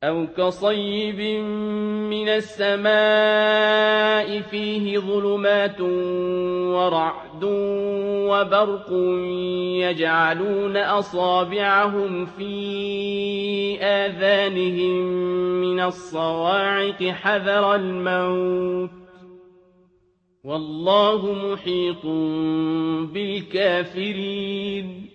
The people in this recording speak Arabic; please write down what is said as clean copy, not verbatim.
أَوْ كَصَيِّبٍ مِّنَ السَّمَاءِ فِيهِ ظُلُمَاتٌ وَرَعْدٌ وَبَرْقٌ يَجْعَلُونَ أَصَابِعَهُمْ فِي آذَانِهِم مِّنَ الصَّوَاعِقِ حَذَرَ الْمَوْتِ ۚ وَاللَّهُ مُحِيطٌ بِالْكَافِرِينَ